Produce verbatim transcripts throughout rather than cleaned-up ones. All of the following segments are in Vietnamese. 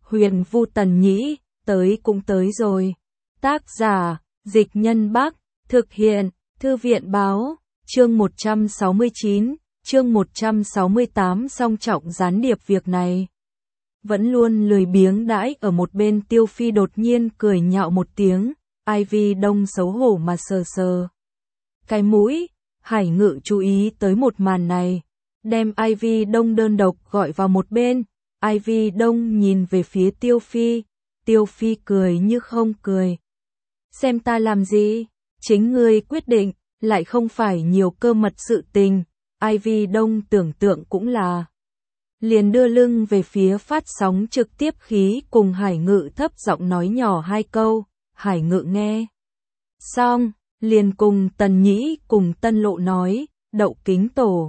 Huyền Vu Tần Nhĩ, tới cũng tới rồi. Tác giả, Dịch Nhân Bắc, thực hiện, Thư viện Báo, chương một trăm sáu mươi chín, chương một trăm sáu mươi tám song trọng gián điệp việc này. Vẫn luôn lười biếng đãi ở một bên Tiêu Phi đột nhiên cười nhạo một tiếng, Ivy Đông xấu hổ mà sờ sờ cái mũi. Hải Ngự chú ý tới một màn này, đem Ivy Đông đơn độc gọi vào một bên. Ivy Đông nhìn về phía Tiêu Phi, Tiêu Phi cười như không cười. Xem ta làm gì? Chính ngươi quyết định, lại không phải nhiều cơ mật sự tình. Ivy Đông tưởng tượng cũng là. Liền đưa lưng về phía phát sóng trực tiếp khí cùng Hải Ngự thấp giọng nói nhỏ hai câu. Hải Ngự nghe xong, liền cùng Tần Nhĩ cùng Tân Lộ nói, Đậu Kính Tổ.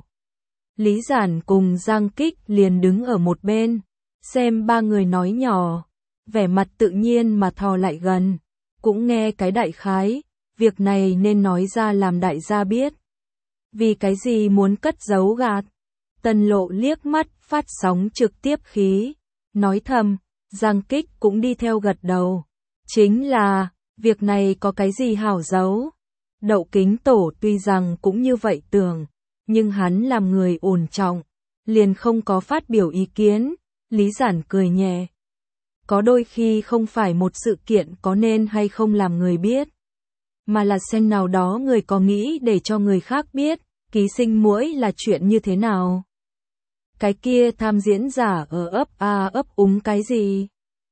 Lý Giản cùng Giang Kích liền đứng ở một bên, xem ba người nói nhỏ, vẻ mặt tự nhiên mà thò lại gần, cũng nghe cái đại khái, việc này nên nói ra làm đại gia biết. Vì cái gì muốn cất giấu gạt? Tân Lộ liếc mắt phát sóng trực tiếp khí, nói thầm, Giang Kích cũng đi theo gật đầu. Chính là, việc này có cái gì hảo giấu? Đậu Kính Tổ tuy rằng cũng như vậy tưởng, nhưng hắn làm người ổn trọng, liền không có phát biểu ý kiến. Lý Giản cười nhẹ. Có đôi khi không phải một sự kiện có nên hay không làm người biết, mà là xem nào đó người có nghĩ để cho người khác biết, ký sinh muỗi là chuyện như thế nào. Cái kia tham diễn giả ở ấp a ấp úng cái gì?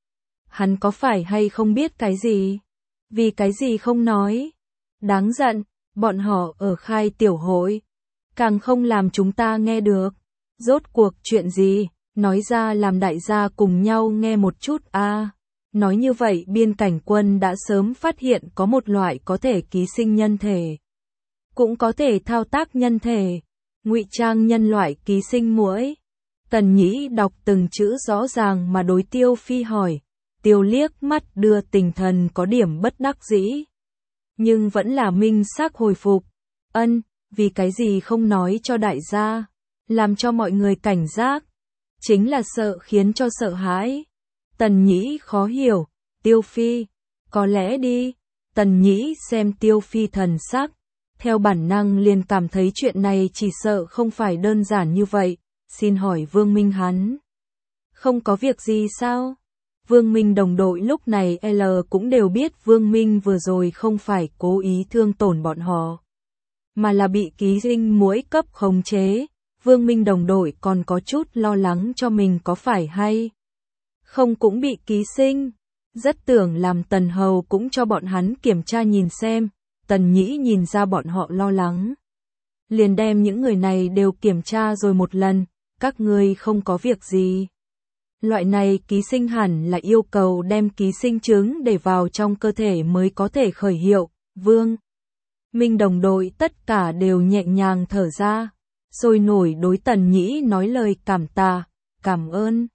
Hắn có phải hay không biết cái gì? Vì cái gì không nói? Đáng giận, bọn họ ở khai tiểu hội, càng không làm chúng ta nghe được. Rốt cuộc chuyện gì? Nói ra làm đại gia cùng nhau nghe một chút a. À, nói như vậy biên cảnh quân đã sớm phát hiện có một loại có thể ký sinh nhân thể, cũng có thể thao tác nhân thể, ngụy trang nhân loại ký sinh muỗi. Tần Nhĩ đọc từng chữ rõ ràng mà đối Tiêu Phi hỏi, Tiêu liếc mắt đưa tình thần có điểm bất đắc dĩ, nhưng vẫn là minh xác hồi phục, ân, vì cái gì không nói cho đại gia, làm cho mọi người cảnh giác. Chính là sợ khiến cho sợ hãi. Tần Nhĩ khó hiểu, Tiêu Phi, có lẽ đi. Tần Nhĩ xem Tiêu Phi thần sắc, theo bản năng liền cảm thấy chuyện này chỉ sợ không phải đơn giản như vậy. Xin hỏi Vương Minh hắn không có việc gì sao? Vương Minh đồng đội lúc này L cũng đều biết Vương Minh vừa rồi không phải cố ý thương tổn bọn họ, mà là bị ký sinh muỗi cấp khống chế. Vương Minh đồng đội còn có chút lo lắng cho mình có phải hay không cũng bị ký sinh, rất tưởng làm Tần Hầu cũng cho bọn hắn kiểm tra nhìn xem. Tần Nhĩ nhìn ra bọn họ lo lắng, liền đem những người này đều kiểm tra rồi một lần, các ngươi không có việc gì. Loại này ký sinh hẳn là yêu cầu đem ký sinh trứng để vào trong cơ thể mới có thể khởi hiệu. Vương Minh đồng đội tất cả đều nhẹ nhàng thở ra, sôi nổi đối Tần Nhĩ nói lời cảm tạ, cảm ơn.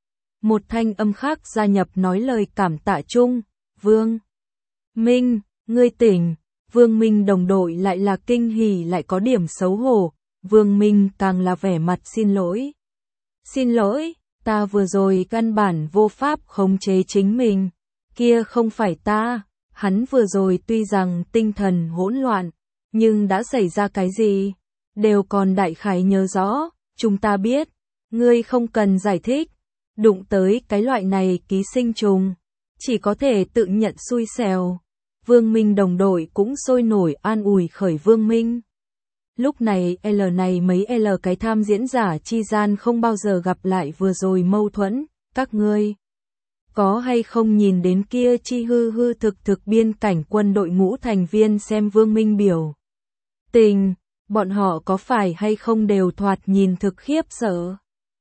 Một thanh âm khác gia nhập nói lời cảm tạ chung, Vương Minh, ngươi tỉnh. Vương Minh đồng đội lại là kinh hỉ lại có điểm xấu hổ, Vương Minh càng là vẻ mặt xin lỗi. Xin lỗi, ta vừa rồi căn bản vô pháp khống chế chính mình, kia không phải ta, hắn vừa rồi tuy rằng tinh thần hỗn loạn, nhưng đã xảy ra cái gì? Đều còn đại khái nhớ rõ, chúng ta biết, ngươi không cần giải thích, đụng tới cái loại này ký sinh trùng, chỉ có thể tự nhận xui xẻo. Vương Minh đồng đội cũng sôi nổi an ủi khởi Vương Minh. Lúc này L này mấy L cái tham diễn giả chi gian không bao giờ gặp lại vừa rồi mâu thuẫn, các ngươi có hay không nhìn đến kia chi hư hư thực thực biên cảnh quân đội ngũ thành viên xem Vương Minh biểu tình. Bọn họ có phải hay không đều thoạt nhìn thực khiếp sợ?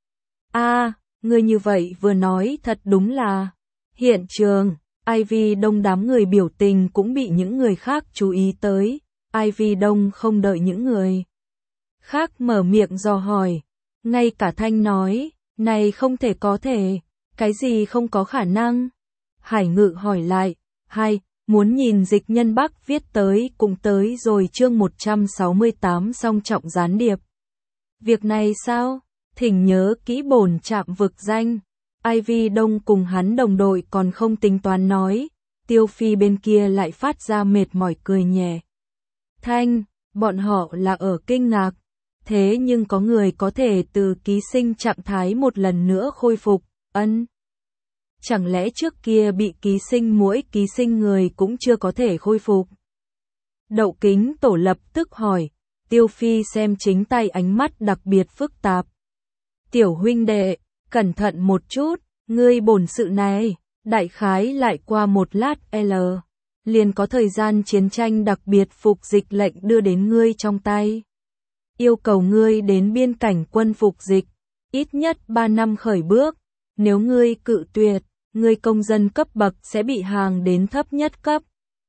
A, à, ngươi như vậy vừa nói thật đúng là. Hiện trường, Ivy Đông đám người biểu tình cũng bị những người khác chú ý tới. Ivy Đông không đợi những người khác mở miệng dò hỏi. Ngay cả Thanh nói, này không thể có thể, cái gì không có khả năng? Hải Ngự hỏi lại, hay, muốn nhìn Dịch Nhân Bắc viết tới cũng tới rồi chương một trăm sáu mươi tám song trọng gián điệp. Việc này sao? Thỉnh nhớ kỹ bổn trạm vực danh. Ivy Đông cùng hắn đồng đội còn không tính toán nói, Tiêu Phi bên kia lại phát ra mệt mỏi cười nhẹ. Thanh, bọn họ là ở kinh ngạc, thế nhưng có người có thể từ ký sinh trạng thái một lần nữa khôi phục, ân. Chẳng lẽ trước kia bị ký sinh mỗi ký sinh người cũng chưa có thể khôi phục? Đậu Kính Tổ lập tức hỏi, Tiêu Phi xem chính tay ánh mắt đặc biệt phức tạp. Tiểu huynh đệ, cẩn thận một chút, ngươi bổn sự này, đại khái lại qua một lát L. liền có thời gian chiến tranh đặc biệt phục dịch lệnh đưa đến ngươi trong tay. Yêu cầu ngươi đến biên cảnh quân phục dịch, ít nhất ba năm khởi bước, nếu ngươi cự tuyệt, ngươi công dân cấp bậc sẽ bị hàng đến thấp nhất cấp.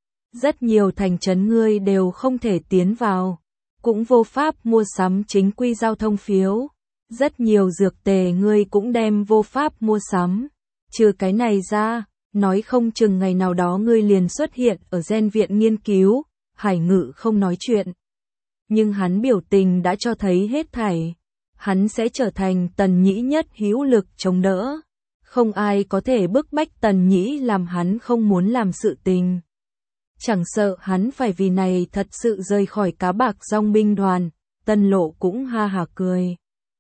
Rất nhiều thành trấn ngươi đều không thể tiến vào, cũng vô pháp mua sắm chính quy giao thông phiếu. Rất nhiều dược tề ngươi cũng đem vô pháp mua sắm. Trừ cái này ra, nói không chừng ngày nào đó ngươi liền xuất hiện ở gen viện nghiên cứu. Hải Ngự không nói chuyện. Nhưng hắn biểu tình đã cho thấy hết thảy. Hắn sẽ trở thành Tần Nhĩ nhất hữu lực chống đỡ. Không ai có thể bức bách Tần Nhĩ làm hắn không muốn làm sự tình. Chẳng sợ hắn phải vì này thật sự rời khỏi cá bạc dòng binh đoàn. Tân Lộ cũng ha hả cười.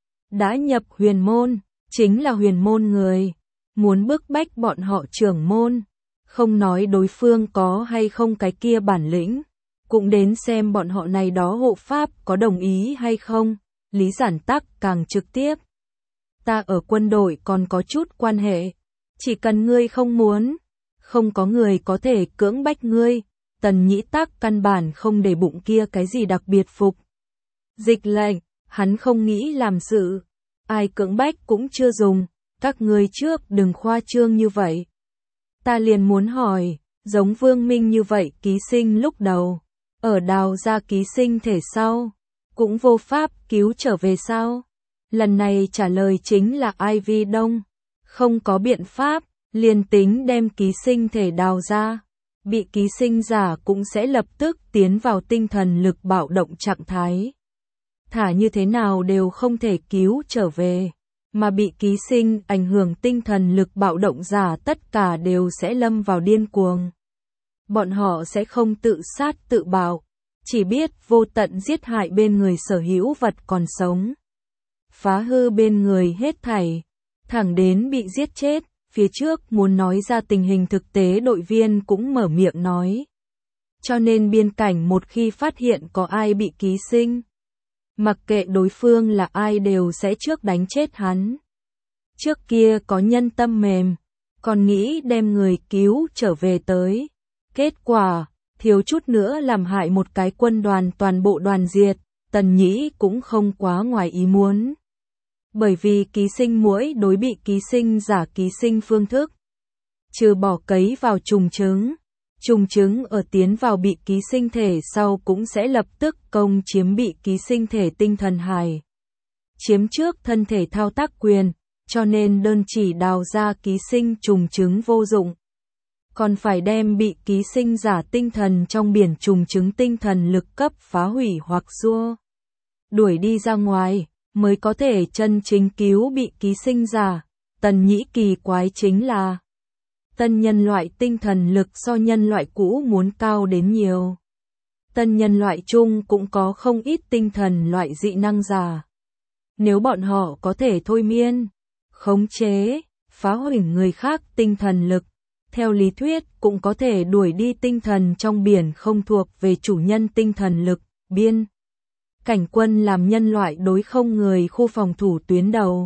Đã nhập huyền môn, chính là huyền môn người. Muốn bức bách bọn họ trưởng môn. Không nói đối phương có hay không cái kia bản lĩnh. Cũng đến xem bọn họ này đó hộ pháp có đồng ý hay không. Lý Giản Tắc càng trực tiếp. Ta ở quân đội còn có chút quan hệ. Chỉ cần ngươi không muốn. Không có người có thể cưỡng bách ngươi. Tần Nhĩ Tắc căn bản không để bụng kia cái gì đặc biệt phục. Dịch lệnh, hắn không nghĩ làm sự. Ai cưỡng bách cũng chưa dùng. Các ngươi trước đừng khoa trương như vậy. Ta liền muốn hỏi, giống Vương Minh như vậy ký sinh lúc đầu. Ở đào ra ký sinh thể sau. Cũng vô pháp cứu trở về sau. Lần này trả lời chính là Ivy Đông. Không có biện pháp, liền tính đem ký sinh thể đào ra. Bị ký sinh giả cũng sẽ lập tức tiến vào tinh thần lực bạo động trạng thái. Thả như thế nào đều không thể cứu trở về. Mà bị ký sinh ảnh hưởng tinh thần lực bạo động giả tất cả đều sẽ lâm vào điên cuồng. Bọn họ sẽ không tự sát tự bạo. Chỉ biết vô tận giết hại bên người sở hữu vật còn sống. Phá hư bên người hết thảy. Thẳng đến bị giết chết. Phía trước muốn nói ra tình hình thực tế đội viên cũng mở miệng nói. Cho nên biên cảnh một khi phát hiện có ai bị ký sinh. Mặc kệ đối phương là ai đều sẽ trước đánh chết hắn. Trước kia có nhân tâm mềm. Còn nghĩ đem người cứu trở về tới. Kết quả, thiếu chút nữa làm hại một cái quân đoàn toàn bộ đoàn diệt. Tần Nhĩ cũng không quá ngoài ý muốn. Bởi vì ký sinh muỗi đối bị ký sinh giả ký sinh phương thức. Trừ bỏ cấy vào trùng trứng. Trùng trứng ở tiến vào bị ký sinh thể sau cũng sẽ lập tức công chiếm bị ký sinh thể tinh thần hài. Chiếm trước thân thể thao tác quyền, cho nên đơn chỉ đào ra ký sinh trùng trứng vô dụng. Còn phải đem bị ký sinh giả tinh thần trong biển trùng trứng tinh thần lực cấp phá hủy hoặc xua. Đuổi đi ra ngoài. Mới có thể chân chính cứu bị ký sinh giả. Tần Nhĩ kỳ quái chính là tân nhân loại tinh thần lực so nhân loại cũ muốn cao đến nhiều. Tân nhân loại chung cũng có không ít tinh thần loại dị năng giả. Nếu bọn họ có thể thôi miên, khống chế, phá hủy người khác tinh thần lực, theo lý thuyết cũng có thể đuổi đi tinh thần trong biển không thuộc về chủ nhân tinh thần lực, biên. Cảnh quân làm nhân loại đối không người khu phòng thủ tuyến đầu.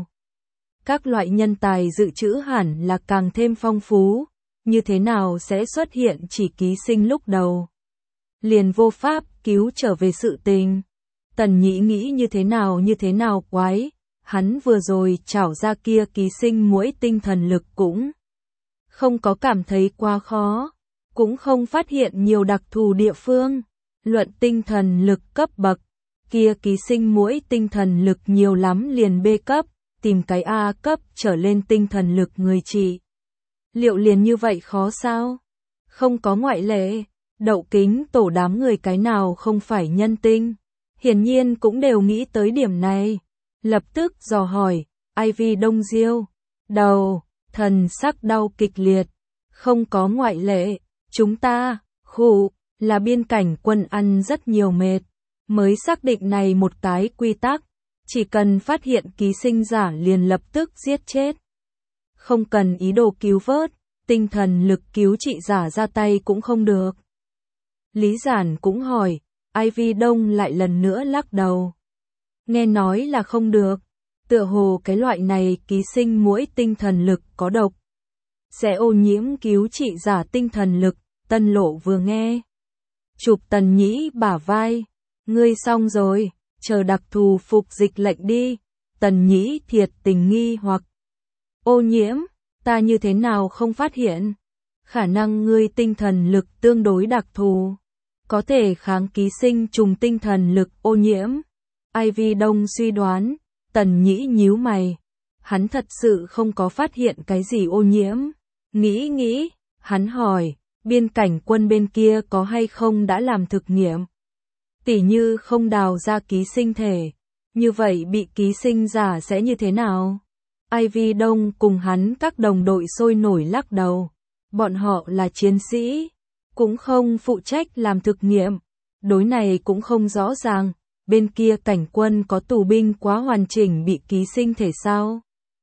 Các loại nhân tài dự trữ hẳn là càng thêm phong phú, như thế nào sẽ xuất hiện chỉ ký sinh lúc đầu. Liền vô pháp cứu trở về sự tình. Tần Nhĩ nghĩ như thế nào như thế nào quái, hắn vừa rồi trảo ra kia ký sinh muỗi tinh thần lực cũng không có cảm thấy quá khó, cũng không phát hiện nhiều đặc thù địa phương. Luận tinh thần lực cấp bậc. Kia ký sinh muỗi tinh thần lực nhiều lắm liền B cấp, tìm cái A cấp trở lên tinh thần lực người trị. Liệu liền như vậy khó sao? Không có ngoại lệ, Đậu Kính Tổ đám người cái nào không phải nhân tinh. Hiển nhiên cũng đều nghĩ tới điểm này. Lập tức dò hỏi, Ivy Đông Diêu. Đầu, thần sắc đau kịch liệt. Không có ngoại lệ, chúng ta, khụ, là biên cảnh quân ăn rất nhiều mệt, mới xác định này một cái quy tắc, chỉ cần phát hiện ký sinh giả liền lập tức giết chết. Không cần ý đồ cứu vớt, tinh thần lực cứu trị giả ra tay cũng không được. Lý Giản cũng hỏi, Ivy Đông lại lần nữa lắc đầu. Nghe nói là không được, tựa hồ cái loại này ký sinh muỗi tinh thần lực có độc, sẽ ô nhiễm cứu trị giả tinh thần lực. Tân Lộ vừa nghe, chụp Tần Nhĩ bả vai, ngươi xong rồi, chờ đặc thù phục dịch lệnh đi. Tần Nhĩ thiệt tình nghi hoặc, ô nhiễm, ta như thế nào không phát hiện? Khả năng ngươi tinh thần lực tương đối đặc thù, có thể kháng ký sinh trùng tinh thần lực ô nhiễm. Ivy Đông suy đoán. Tần Nhĩ nhíu mày, hắn thật sự không có phát hiện cái gì ô nhiễm. Nghĩ nghĩ, hắn hỏi, biên cảnh quân bên kia có hay không đã làm thực nghiệm? Tỉ như không đào ra ký sinh thể, như vậy bị ký sinh giả sẽ như thế nào? Ivy Đông cùng hắn các đồng đội sôi nổi lắc đầu. Bọn họ là chiến sĩ, cũng không phụ trách làm thực nghiệm. Đối này cũng không rõ ràng, bên kia cảnh quân có tù binh quá hoàn chỉnh bị ký sinh thể sao?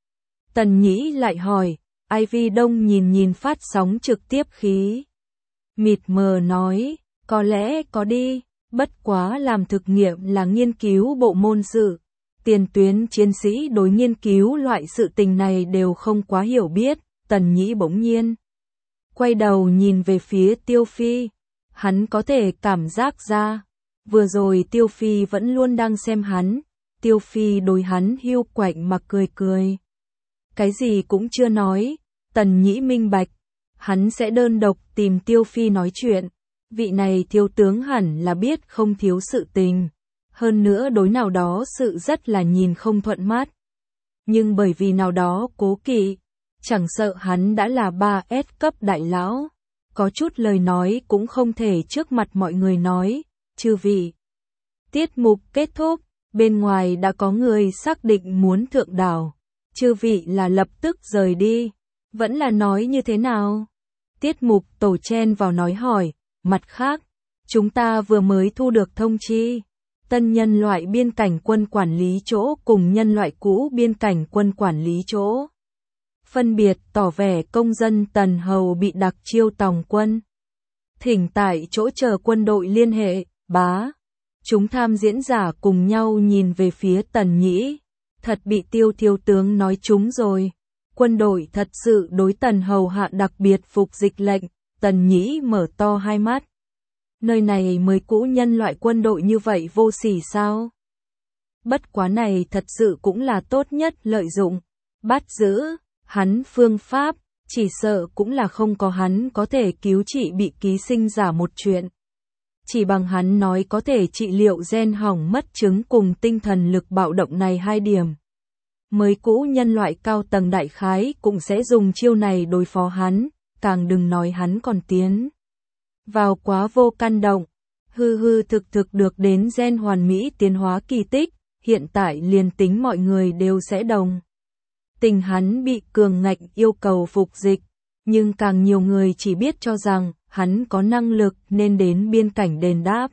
Tần Nhĩ lại hỏi. Ivy Đông nhìn nhìn phát sóng trực tiếp khí mịt mờ nói, có lẽ có đi, bất quá làm thực nghiệm là nghiên cứu bộ môn sự. Tiền tuyến chiến sĩ đối nghiên cứu loại sự tình này đều không quá hiểu biết. Tần Nhĩ bỗng nhiên quay đầu nhìn về phía Tiêu Phi, hắn có thể cảm giác ra, vừa rồi Tiêu Phi vẫn luôn đang xem hắn. Tiêu Phi đối hắn hiu quạnh mà cười cười, cái gì cũng chưa nói. Tần Nhĩ minh bạch, hắn sẽ đơn độc tìm Tiêu Phi nói chuyện. Vị này thiếu tướng hẳn là biết không thiếu sự tình, hơn nữa đối nào đó sự rất là nhìn không thuận mắt. Nhưng bởi vì nào đó cố kỵ, chẳng sợ hắn đã là ba S cấp đại lão, có chút lời nói cũng không thể trước mặt mọi người nói. Chư vị, tiết mục kết thúc, bên ngoài đã có người xác định muốn thượng đảo. Chư vị là lập tức rời đi, vẫn là nói như thế nào? Tiết mục tổ chen vào nói hỏi. Mặt khác, chúng ta vừa mới thu được thông chi, tân nhân loại biên cảnh quân quản lý chỗ cùng nhân loại cũ biên cảnh quân quản lý chỗ, phân biệt tỏ vẻ công dân Tần Hầu bị đặc chiêu tòng quân. Thỉnh tại chỗ chờ quân đội liên hệ. Bá. Chúng tham diễn giả cùng nhau nhìn về phía Tần Nhĩ, thật bị Tiêu thiếu tướng nói trúng rồi. Quân đội thật sự đối Tần Hầu hạ đặc biệt phục dịch lệnh. Tần Nhĩ mở to hai mắt. Nơi này mới cũ nhân loại quân đội như vậy vô sỉ sao? Bất quá này thật sự cũng là tốt nhất lợi dụng. Bắt giữ, hắn phương pháp, chỉ sợ cũng là không có hắn có thể cứu trị bị ký sinh giả một chuyện. Chỉ bằng hắn nói có thể trị liệu gen hỏng mất chứng cùng tinh thần lực bạo động này hai điểm. Mới cũ nhân loại cao tầng đại khái cũng sẽ dùng chiêu này đối phó hắn, càng đừng nói hắn còn tiến vào quá vô căn động, hư hư thực thực được đến gen hoàn mỹ tiến hóa kỳ tích, hiện tại liền tính mọi người đều sẽ đồng tình hắn bị cường ngạnh yêu cầu phục dịch, nhưng càng nhiều người chỉ biết cho rằng hắn có năng lực nên đến biên cảnh đền đáp.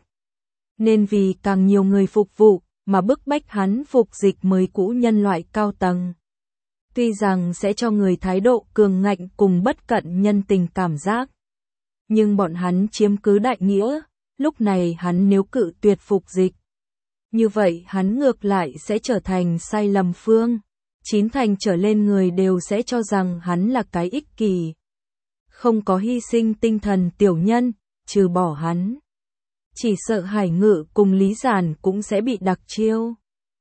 Nên vì càng nhiều người phục vụ mà bức bách hắn phục dịch mới cũ nhân loại cao tầng. Tuy rằng sẽ cho người thái độ cường ngạnh cùng bất cận nhân tình cảm giác, nhưng bọn hắn chiếm cứ đại nghĩa, lúc này hắn nếu cự tuyệt phục dịch, như vậy hắn ngược lại sẽ trở thành sai lầm phương. Chín thành trở lên người đều sẽ cho rằng hắn là cái ích kỷ, không có hy sinh tinh thần tiểu nhân, trừ bỏ hắn. Chỉ sợ Hải Ngự cùng Lý Giản cũng sẽ bị đặc chiêu.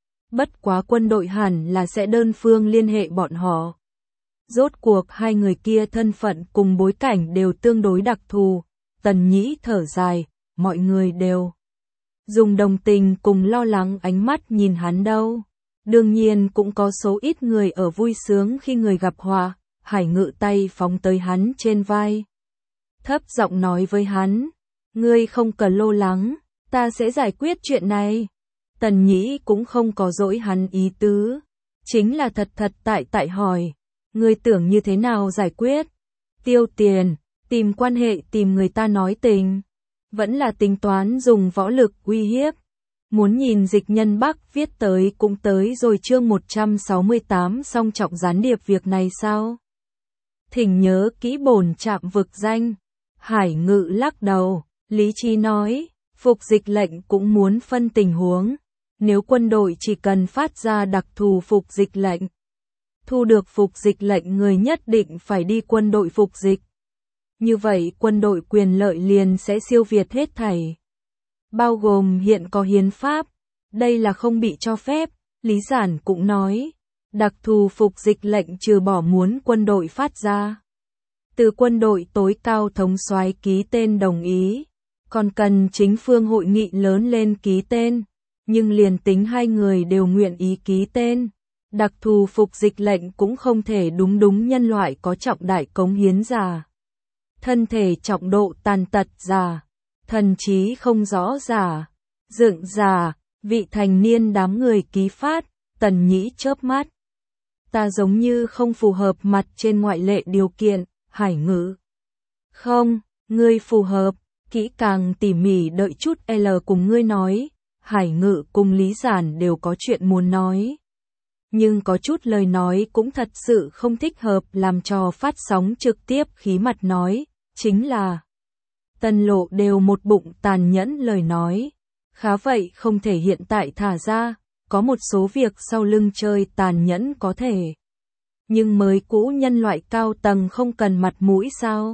Bất quá quân đội hẳn là sẽ đơn phương liên hệ bọn họ. Rốt cuộc hai người kia thân phận cùng bối cảnh đều tương đối đặc thù. Tần Nhĩ thở dài, mọi người đều dùng đồng tình cùng lo lắng ánh mắt nhìn hắn đâu. Đương nhiên cũng có số ít người ở vui sướng khi người gặp họa. Hải Ngự tay phóng tới hắn trên vai, thấp giọng nói với hắn, ngươi không cần lo lắng, ta sẽ giải quyết chuyện này. Tần Nhĩ cũng không có dỗi hắn ý tứ, chính là thật thật tại tại hỏi, Ngươi tưởng như thế nào giải quyết? Tiêu tiền, tìm quan hệ, tìm người ta nói tình. Vẫn là tính toán dùng võ lực uy hiếp. Muốn nhìn Dịch Nhân Bắc viết tới cũng tới rồi chương một trăm sáu mươi tám song trọng gián điệp việc này sao? Thỉnh nhớ kỹ bổn trạm vực danh. Hải Ngự lắc đầu, lý trí nói, phục dịch lệnh cũng muốn phân tình huống. Nếu quân đội chỉ cần phát ra đặc thù phục dịch lệnh, thu được phục dịch lệnh người nhất định phải đi quân đội phục dịch. Như vậy quân đội quyền lợi liền sẽ siêu việt hết thảy. Bao gồm hiện có hiến pháp, đây là không bị cho phép, Lý Giản cũng nói. Đặc thù phục dịch lệnh trừ bỏ muốn quân đội phát ra. Từ quân đội tối cao thống soái ký tên đồng ý, còn cần chính phương hội nghị lớn lên ký tên, nhưng liền tính hai người đều nguyện ý ký tên. Đặc thù phục dịch lệnh cũng không thể đúng đúng nhân loại có trọng đại cống hiến giả. Thân thể trọng độ tàn tật giả, thần trí không rõ giả, dựng giả, vị thành niên đám người ký phát, Tần Nhĩ chớp mắt. Ta giống như không phù hợp mặt trên ngoại lệ điều kiện, Hải Ngự. Không, ngươi phù hợp, kỹ càng tỉ mỉ đợi chút L cùng ngươi nói, Hải Ngự cùng Lý Giản đều có chuyện muốn nói. Nhưng có chút lời nói cũng thật sự không thích hợp làm cho phát sóng trực tiếp khí mặt nói, chính là Tân Lộ đều một bụng tàn nhẫn lời nói. Khá vậy không thể hiện tại thả ra, có một số việc sau lưng chơi tàn nhẫn có thể. Nhưng mới cũ nhân loại cao tầng không cần mặt mũi sao?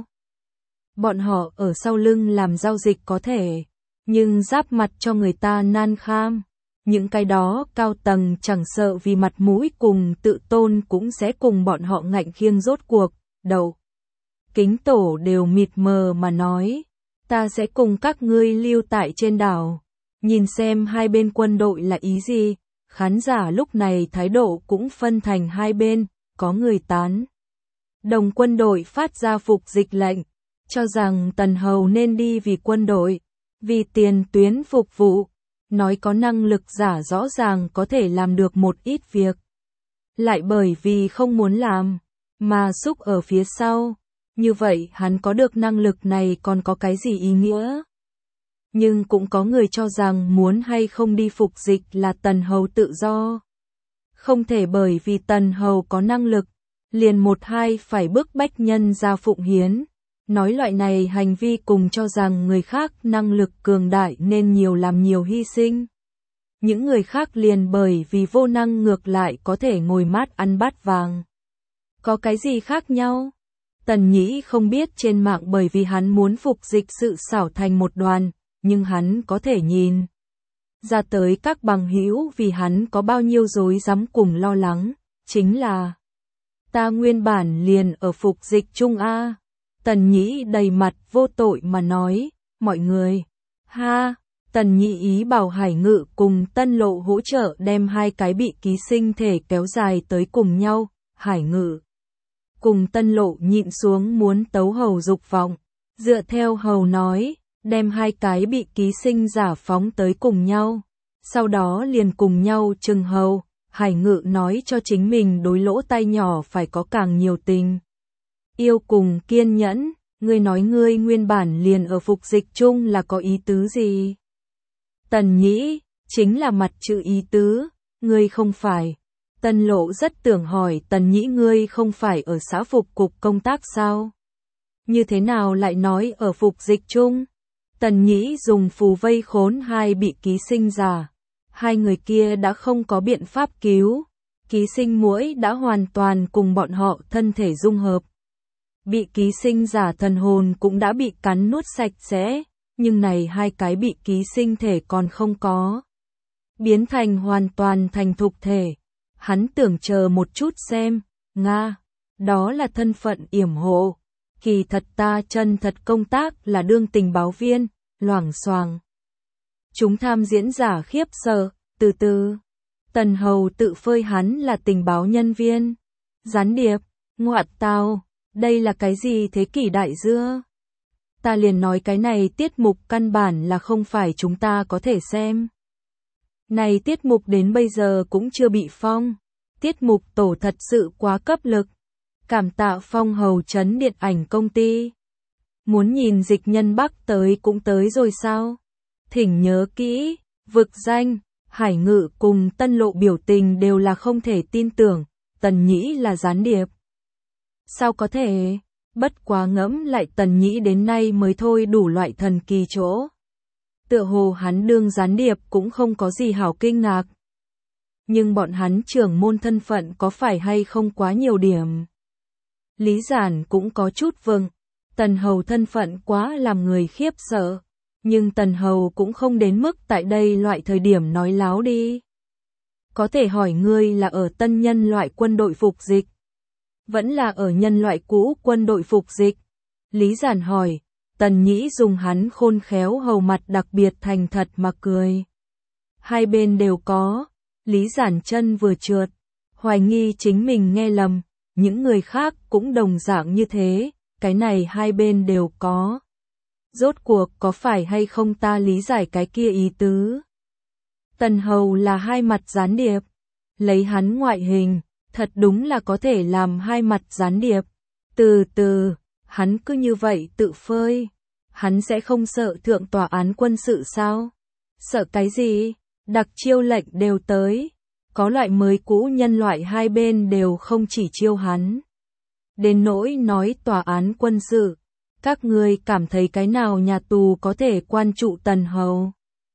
Bọn họ ở sau lưng làm giao dịch có thể, nhưng giáp mặt cho người ta nan kham. Những cái đó cao tầng chẳng sợ vì mặt mũi cùng tự tôn cũng sẽ cùng bọn họ ngạnh khiêng rốt cuộc, đầu. Kính tổ đều mịt mờ mà nói, ta sẽ cùng các ngươi lưu tại trên đảo, nhìn xem hai bên quân đội là ý gì. Khán giả lúc này thái độ cũng phân thành hai bên, có người tán đồng quân đội phát ra phục dịch lệnh, cho rằng Tần Hầu nên đi vì quân đội, vì tiền tuyến phục vụ. Nói có năng lực giả rõ ràng có thể làm được một ít việc, lại bởi vì không muốn làm, mà xúc ở phía sau. Như vậy hắn có được năng lực này còn có cái gì ý nghĩa? Nhưng cũng có người cho rằng muốn hay không đi phục dịch là Tần Hầu tự do. Không thể bởi vì Tần Hầu có năng lực, liền một hai phải bức bách nhân ra phụng hiến. Nói loại này hành vi cùng cho rằng người khác năng lực cường đại nên nhiều làm nhiều hy sinh. Những người khác liền bởi vì vô năng ngược lại có thể ngồi mát ăn bát vàng. Có cái gì khác nhau? Tần Nhĩ không biết trên mạng bởi vì hắn muốn phục dịch sự xảo thành một đoàn, nhưng hắn có thể nhìn ra tới các bằng hữu vì hắn có bao nhiêu rối rắm cùng lo lắng, chính là ta nguyên bản liền ở phục dịch chung a. Tần Nhĩ đầy mặt vô tội mà nói, mọi người, ha, Tần Nhĩ ý bảo Hải Ngự cùng Tân Lộ hỗ trợ đem hai cái bị ký sinh thể kéo dài tới cùng nhau. Hải Ngự cùng Tân Lộ nhịn xuống muốn tấu Hầu dục vọng, dựa theo Hầu nói, đem hai cái bị ký sinh giả phóng tới cùng nhau, sau đó liền cùng nhau trừng Hầu. Hải Ngự nói cho chính mình đối lỗ tai nhỏ phải có càng nhiều tình yêu cùng kiên nhẫn. Ngươi nói ngươi nguyên bản liền ở phục dịch chung là có ý tứ gì? Tần Nhĩ, chính là mặt chữ ý tứ, ngươi không phải. Tân Lộ rất tưởng hỏi Tần Nhĩ ngươi không phải ở xã phục cục công tác sao? Như thế nào lại nói ở phục dịch chung? Tần Nhĩ dùng phù vây khốn hai bị ký sinh giả. Hai người kia đã không có biện pháp cứu. Ký sinh muỗi đã hoàn toàn cùng bọn họ thân thể dung hợp. Bị ký sinh giả thần hồn cũng đã bị cắn nuốt sạch sẽ, nhưng này hai cái bị ký sinh thể còn không có biến thành hoàn toàn thành thục thể. Hắn tưởng chờ một chút xem, Nga, đó là thân phận yểm hộ. Kỳ thật ta chân thật công tác là đương tình báo viên, loảng xoảng. Chúng tham diễn giả khiếp sợ, từ từ. Tần Hầu tự phơi hắn là tình báo nhân viên. Gián điệp, ngoại tao. Đây là cái gì thế kỷ đại dưa? Ta liền nói cái này tiết mục căn bản là không phải chúng ta có thể xem. Này tiết mục đến bây giờ cũng chưa bị phong. Tiết mục tổ thật sự quá cấp lực. Cảm tạ Phong Hầu Trấn Điện ảnh công ty. Muốn nhìn Dịch Nhân Bắc tới cũng tới rồi sao? Thỉnh nhớ kỹ, vực danh, Hải Ngự cùng Tân Lộ biểu tình đều là không thể tin tưởng, Tần Nhĩ là gián điệp. Sao có thể? Bất quá ngẫm lại Tần Nhĩ đến nay mới thôi đủ loại thần kỳ chỗ. Tựa hồ hắn đương gián điệp cũng không có gì hảo kinh ngạc. Nhưng bọn hắn trưởng môn thân phận có phải hay không quá nhiều điểm? Lý Giản cũng có chút vâng. Tần Hầu thân phận quá làm người khiếp sợ. Nhưng Tần Hầu cũng không đến mức tại đây loại thời điểm nói láo đi. Có thể hỏi ngươi là ở tân nhân loại quân đội phục dịch. Vẫn là ở nhân loại cũ quân đội phục dịch. Lý Giản hỏi. Tần Nhĩ dùng hắn khôn khéo hầu mặt đặc biệt thành thật mà cười. Hai bên đều có. Lý Giản chân vừa trượt. Hoài nghi chính mình nghe lầm. Những người khác cũng đồng dạng như thế. Cái này hai bên đều có. Rốt cuộc có phải hay không ta lý giải cái kia ý tứ. Tần Hầu là hai mặt gián điệp. Lấy hắn ngoại hình, thật đúng là có thể làm hai mặt gián điệp. Từ từ, hắn cứ như vậy tự phơi. Hắn sẽ không sợ thượng tòa án quân sự sao? Sợ cái gì? Đặc chiêu lệnh đều tới. Có loại mới cũ nhân loại hai bên đều không chỉ chiêu hắn. Đến nỗi nói tòa án quân sự. Các ngươi cảm thấy cái nào nhà tù có thể quan trụ Tần Hầu?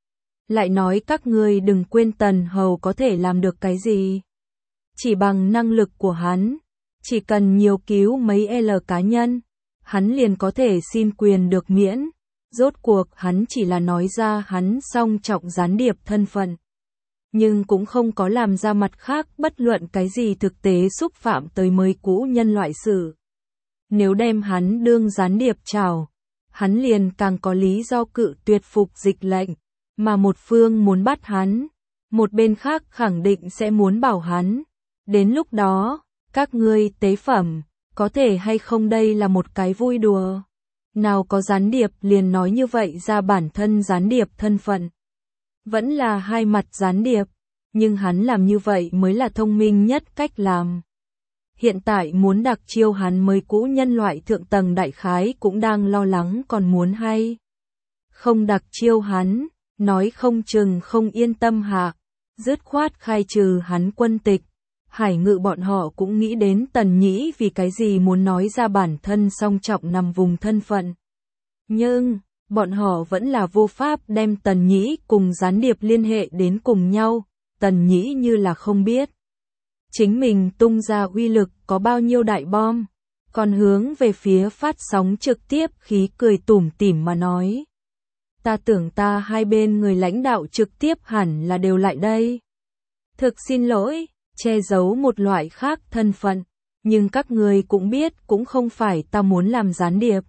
Lại nói các ngươi đừng quên Tần Hầu có thể làm được cái gì? Chỉ bằng năng lực của hắn, chỉ cần nhiều cứu mấy L cá nhân, hắn liền có thể xin quyền được miễn. Rốt cuộc hắn chỉ là nói ra hắn song trọng gián điệp thân phận. Nhưng cũng không có làm ra mặt khác bất luận cái gì thực tế xúc phạm tới mới cũ nhân loại sự. Nếu đem hắn đương gián điệp trảo, hắn liền càng có lý do cự tuyệt phục dịch lệnh, mà một phương muốn bắt hắn, một bên khác khẳng định sẽ muốn bảo hắn. Đến lúc đó, các ngươi tế phẩm, có thể hay không đây là một cái vui đùa. Nào có gián điệp liền nói như vậy ra bản thân gián điệp thân phận. Vẫn là hai mặt gián điệp, nhưng hắn làm như vậy mới là thông minh nhất cách làm. Hiện tại muốn đặc chiêu hắn mới cũ nhân loại thượng tầng đại khái cũng đang lo lắng còn muốn hay. Không đặc chiêu hắn, nói không chừng không yên tâm hạ, dứt khoát khai trừ hắn quân tịch. Hải Ngự bọn họ cũng nghĩ đến Tần Nhĩ vì cái gì muốn nói ra bản thân song trọng nằm vùng thân phận. Nhưng, bọn họ vẫn là vô pháp đem Tần Nhĩ cùng gián điệp liên hệ đến cùng nhau, Tần Nhĩ như là không biết. Chính mình tung ra uy lực có bao nhiêu đại bom, còn hướng về phía phát sóng trực tiếp khí cười tủm tỉm mà nói. Ta tưởng ta hai bên người lãnh đạo trực tiếp hẳn là đều lại đây. Thực xin lỗi, che giấu một loại khác thân phận, nhưng các người cũng biết cũng không phải ta muốn làm gián điệp.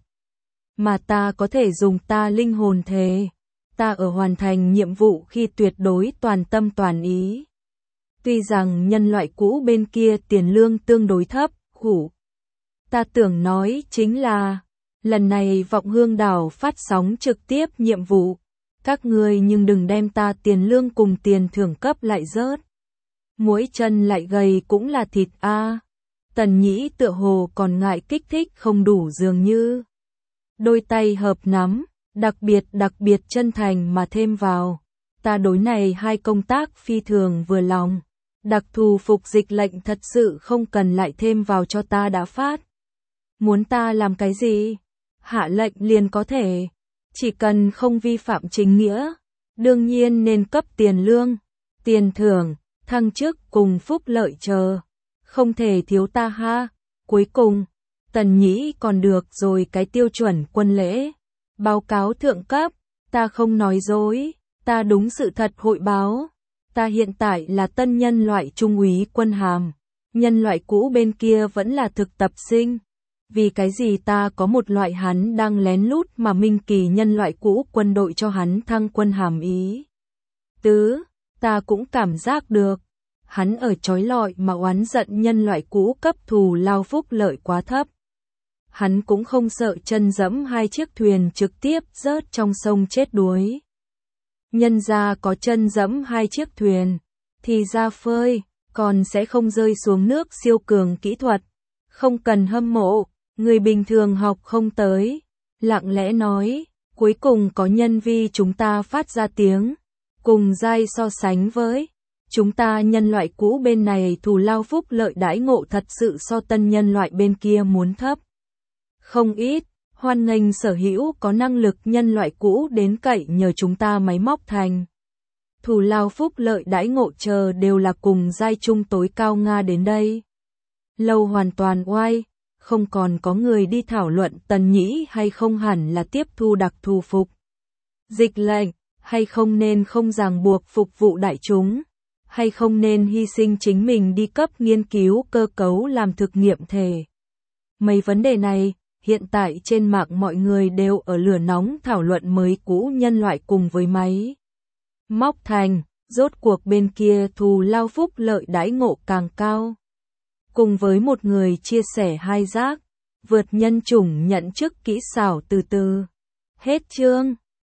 Mà ta có thể dùng ta linh hồn thề, ta ở hoàn thành nhiệm vụ khi tuyệt đối toàn tâm toàn ý. Tuy rằng nhân loại cũ bên kia tiền lương tương đối thấp, khủ. Ta tưởng nói chính là, lần này Vọng Hương Đảo phát sóng trực tiếp nhiệm vụ, các ngươi nhưng đừng đem ta tiền lương cùng tiền thưởng cấp lại rớt. Mỗi chân lại gầy cũng là thịt a. À. Tần Nhĩ tựa hồ còn ngại kích thích không đủ dường như. Đôi tay hợp nắm, đặc biệt đặc biệt chân thành mà thêm vào. Ta đối này hai công tác phi thường vừa lòng. Đặc thù phục dịch lệnh thật sự không cần lại thêm vào cho ta đã phát. Muốn ta làm cái gì? Hạ lệnh liền có thể. Chỉ cần không vi phạm chính nghĩa. Đương nhiên nên cấp tiền lương, tiền thưởng, thăng chức cùng phúc lợi chờ. Không thể thiếu ta ha. Cuối cùng, Tần Nhĩ còn được rồi cái tiêu chuẩn quân lễ. Báo cáo thượng cấp, ta không nói dối, ta đúng sự thật hội báo. Ta hiện tại là tân nhân loại trung úy quân hàm, nhân loại cũ bên kia vẫn là thực tập sinh. Vì cái gì ta có một loại hắn đang lén lút mà minh kỳ nhân loại cũ quân đội cho hắn thăng quân hàm ý. Tứ, ta cũng cảm giác được, hắn ở chói lọi mà oán giận nhân loại cũ cấp thù lao phúc lợi quá thấp. Hắn cũng không sợ chân dẫm hai chiếc thuyền trực tiếp rớt trong sông chết đuối. Nhân ra có chân dẫm hai chiếc thuyền, thì ra phơi, còn sẽ không rơi xuống nước siêu cường kỹ thuật. Không cần hâm mộ, người bình thường học không tới. Lặng lẽ nói, cuối cùng có nhân vi chúng ta phát ra tiếng, cùng giai so sánh với. Chúng ta nhân loại cũ bên này thù lao phúc lợi đãi ngộ thật sự so tân nhân loại bên kia muốn thấp. Không ít, hoan nghênh sở hữu có năng lực nhân loại cũ đến cậy nhờ chúng ta máy móc thành. Thù lao phúc lợi đãi ngộ chờ đều là cùng giai trung tối cao Nga đến đây. Lâu hoàn toàn oai, không còn có người đi thảo luận Tần Nhĩ hay không hẳn là tiếp thu đặc thù phục. Dịch lệnh, hay không nên không ràng buộc phục vụ đại chúng, hay không nên hy sinh chính mình đi cấp nghiên cứu cơ cấu làm thực nghiệm thể. Mấy vấn đề này, hiện tại trên mạng mọi người đều ở lửa nóng thảo luận mới cũ nhân loại cùng với máy móc thành, rốt cuộc bên kia thù lao phúc lợi đãi ngộ càng cao. Cùng với một người chia sẻ hai giác, vượt nhân chủng nhận chức kỹ xảo từ từ. Hết chương.